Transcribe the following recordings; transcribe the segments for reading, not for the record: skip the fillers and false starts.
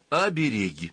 Обереги.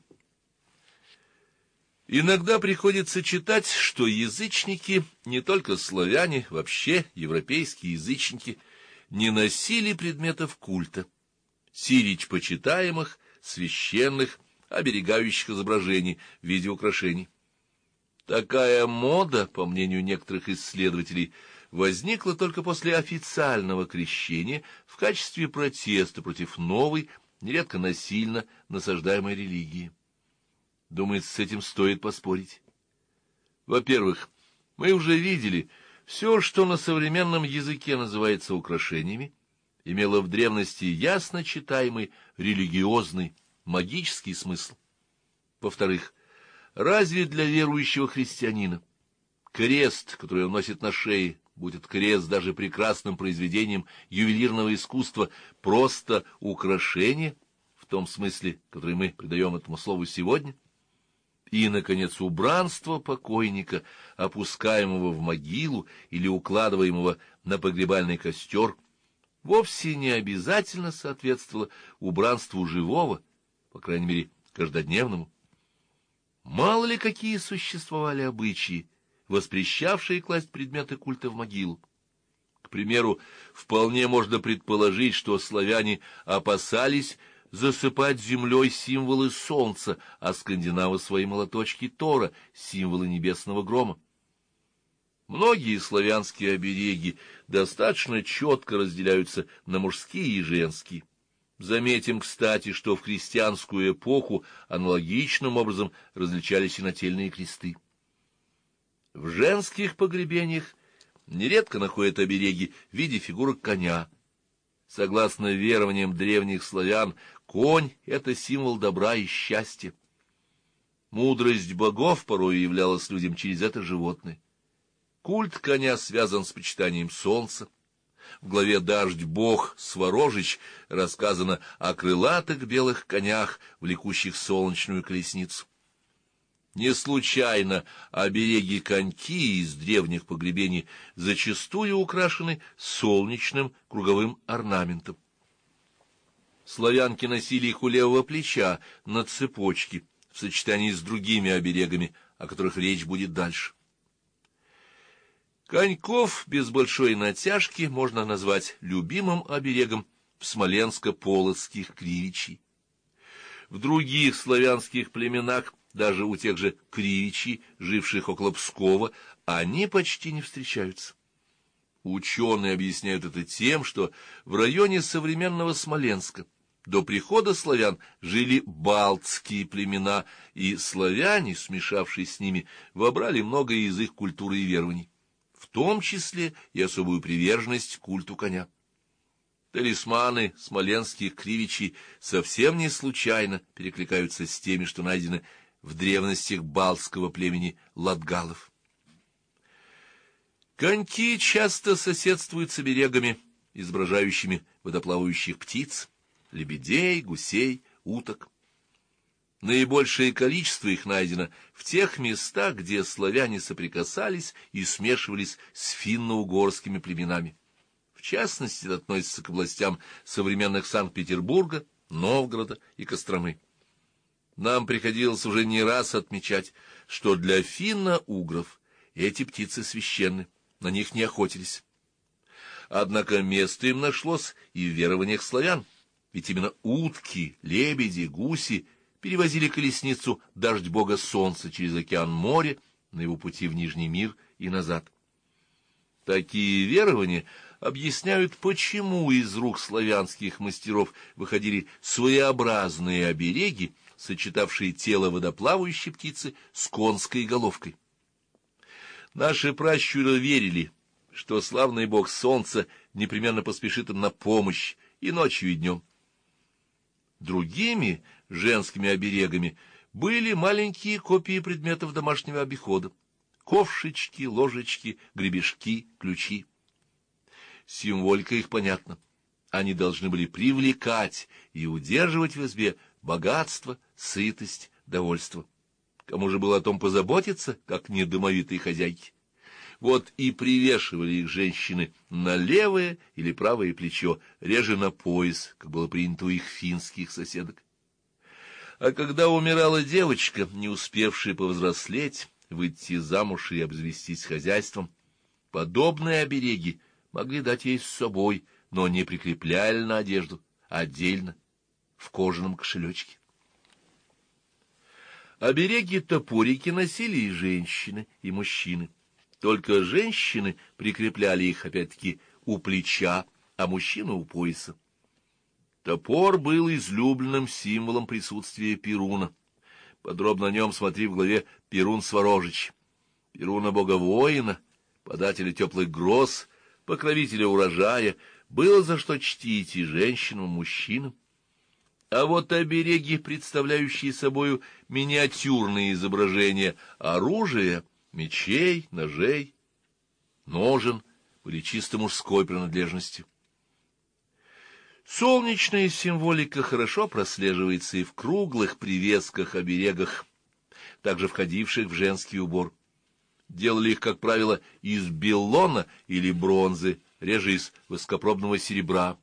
Иногда приходится читать, что язычники, не только славяне, вообще европейские язычники, не носили предметов культа, сирич почитаемых, священных, оберегающих изображений в виде украшений. Такая мода, по мнению некоторых исследователей, возникла только после официального крещения в качестве протеста против новой, нередко насильно насаждаемой религии. Думается, с этим стоит поспорить. Во-первых, мы уже видели, все, что на современном языке называется украшениями, имело в древности ясно читаемый религиозный, магический смысл. Во-вторых, разве для верующего христианина крест, который он носит на шее, будь это крест даже прекрасным произведением ювелирного искусства, просто украшение, в том смысле, который мы придаем этому слову сегодня? И, наконец, убранство покойника, опускаемого в могилу или укладываемого на погребальный костер, вовсе не обязательно соответствовало убранству живого, по крайней мере, каждодневному. Мало ли какие существовали обычаи, воспрещавшие класть предметы культа в могилу. К примеру, вполне можно предположить, что славяне опасались засыпать землей символы солнца, а скандинавы свои молоточки Тора, символы небесного грома. Многие славянские обереги достаточно четко разделяются на мужские и женские. Заметим, кстати, что в христианскую эпоху аналогичным образом различались и нательные кресты. В женских погребениях нередко находят обереги в виде фигурок коня. Согласно верованиям древних славян, конь — это символ добра и счастья. Мудрость богов порой являлась людям через это животное. Культ коня связан с почитанием солнца. В главе «Дождь Бог Сворожич» рассказано о крылатых белых конях, влекущих солнечную колесницу. Не случайно обереги коньки из древних погребений зачастую украшены солнечным круговым орнаментом. Славянки носили их у левого плеча на цепочке в сочетании с другими оберегами, о которых речь будет дальше. Коньков без большой натяжки можно назвать любимым оберегом в смоленско-полоцких кривичей. В других славянских племенах, даже у тех же кривичей, живших около Пскова, они почти не встречаются. Ученые объясняют это тем, что в районе современного Смоленска до прихода славян жили балтские племена, и славяне, смешавшись с ними, вобрали многое из их культуры и верований, в том числе и особую приверженность культу коня. Талисманы смоленских кривичей совсем не случайно перекликаются с теми, что найдены в древностях балтского племени латгалов. Коньки часто соседствуют с оберегами, изображающими водоплавающих птиц, лебедей, гусей, уток. Наибольшее количество их найдено в тех местах, где славяне соприкасались и смешивались с финно-угорскими племенами. В частности, это относится к областям современных Санкт-Петербурга, Новгорода и Костромы. Нам приходилось уже не раз отмечать, что для финно-угров эти птицы священны, на них не охотились. Однако место им нашлось и в верованиях славян, ведь именно утки, лебеди, гуси перевозили колесницу дождь бога солнца через океан море на его пути в Нижний мир и назад. Такие верования объясняют, почему из рук славянских мастеров выходили своеобразные обереги, сочетавшие тело водоплавающей птицы с конской головкой. Наши пращуры верили, что славный бог солнца непременно поспешит им на помощь и ночью, и днем. Другими женскими оберегами были маленькие копии предметов домашнего обихода: ковшички, ложечки, гребешки, ключи. Символика их понятна. Они должны были привлекать и удерживать в избе богатство, сытость, довольство. Кому же было о том позаботиться, как не домовитые хозяйки? Вот и привешивали их женщины на левое или правое плечо, реже на пояс, как было принято у их финских соседок. А когда умирала девочка, не успевшая повзрослеть, выйти замуж и обзавестись хозяйством, подобные обереги могли дать ей с собой, но не прикрепляли на одежду, а отдельно, в кожаном кошелечке. Обереги-топорики носили и женщины, и мужчины. Только женщины прикрепляли их, опять-таки, у плеча, а мужчины у пояса. Топор был излюбленным символом присутствия Перуна. Подробно о нем смотри в главе «Перун Сворожич». Перуна бога-воина, подателя теплых гроз, покровителя урожая, было за что чтить и женщинам, и мужчинам. А вот обереги, представляющие собою миниатюрные изображения оружия, мечей, ножей, ножен, были чисто мужской принадлежностью. Солнечная символика хорошо прослеживается и в круглых привесках-оберегах, также входивших в женский убор. Делали их, как правило, из беллона или бронзы, реже из высокопробного серебра.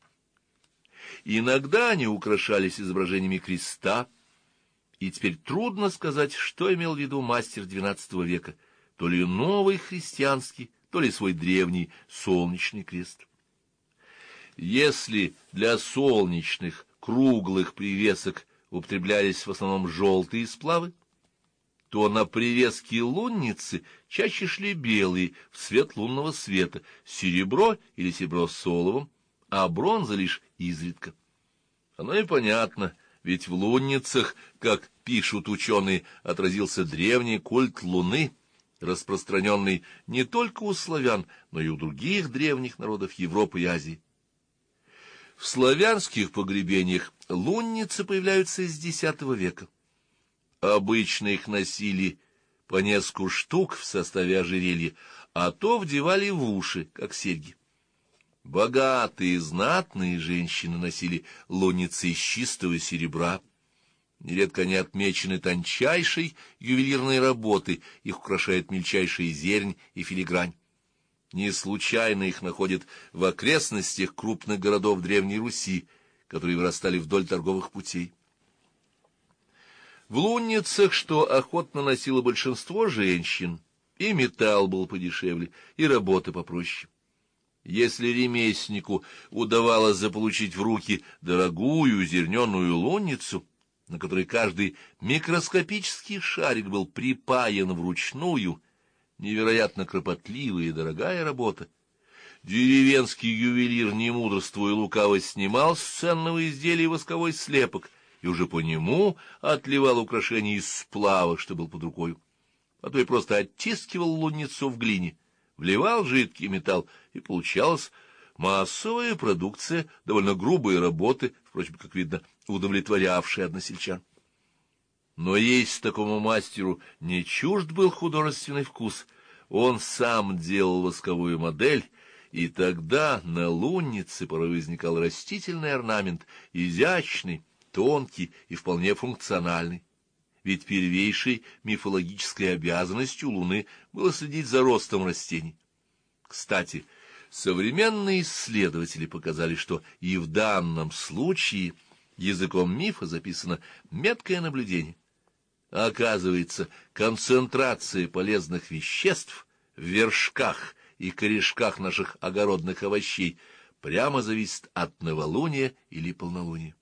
Иногда они украшались изображениями креста, и теперь трудно сказать, что имел в виду мастер XII века, то ли новый христианский, то ли свой древний солнечный крест. Если для солнечных круглых привесок употреблялись в основном желтые сплавы, то на привеске лунницы чаще шли белые, в цвет лунного света, серебро или серебро с оловом, а бронза лишь изредка. Оно и понятно, ведь в лунницах, как пишут ученые, отразился древний культ Луны, распространенный не только у славян, но и у других древних народов Европы и Азии. В славянских погребениях лунницы появляются с X века. Обычно их носили по несколько штук в составе ожерелья, а то вдевали в уши, как серьги. Богатые и знатные женщины носили лунницы из чистого серебра. Нередко они отмечены тончайшей ювелирной работой, их украшает мельчайшая зернь и филигрань. Не случайно их находят в окрестностях крупных городов Древней Руси, которые вырастали вдоль торговых путей. В лунницах, что охотно носило большинство женщин, и металл был подешевле, и работа попроще. Если ремесленнику удавалось заполучить в руки дорогую зерненую лунницу, на которой каждый микроскопический шарик был припаян вручную, невероятно кропотливая и дорогая работа, деревенский ювелир, не мудрствуя лукаво, снимал с ценного изделия восковой слепок и уже по нему отливал украшения из сплава, что был под рукой, а то и просто оттискивал лунницу в глине, вливал жидкий металл, и получалась массовая продукция довольно грубой работы, впрочем, как видно, удовлетворявшая односельчан. Но есть такому мастеру не чужд был художественный вкус. Он сам делал восковую модель, и тогда на луннице порой возникал растительный орнамент, изящный, тонкий и вполне функциональный. Ведь первейшей мифологической обязанностью Луны было следить за ростом растений. Кстати, современные исследователи показали, что и в данном случае языком мифа записано меткое наблюдение. Оказывается, концентрация полезных веществ в вершках и корешках наших огородных овощей прямо зависит от новолуния или полнолуния.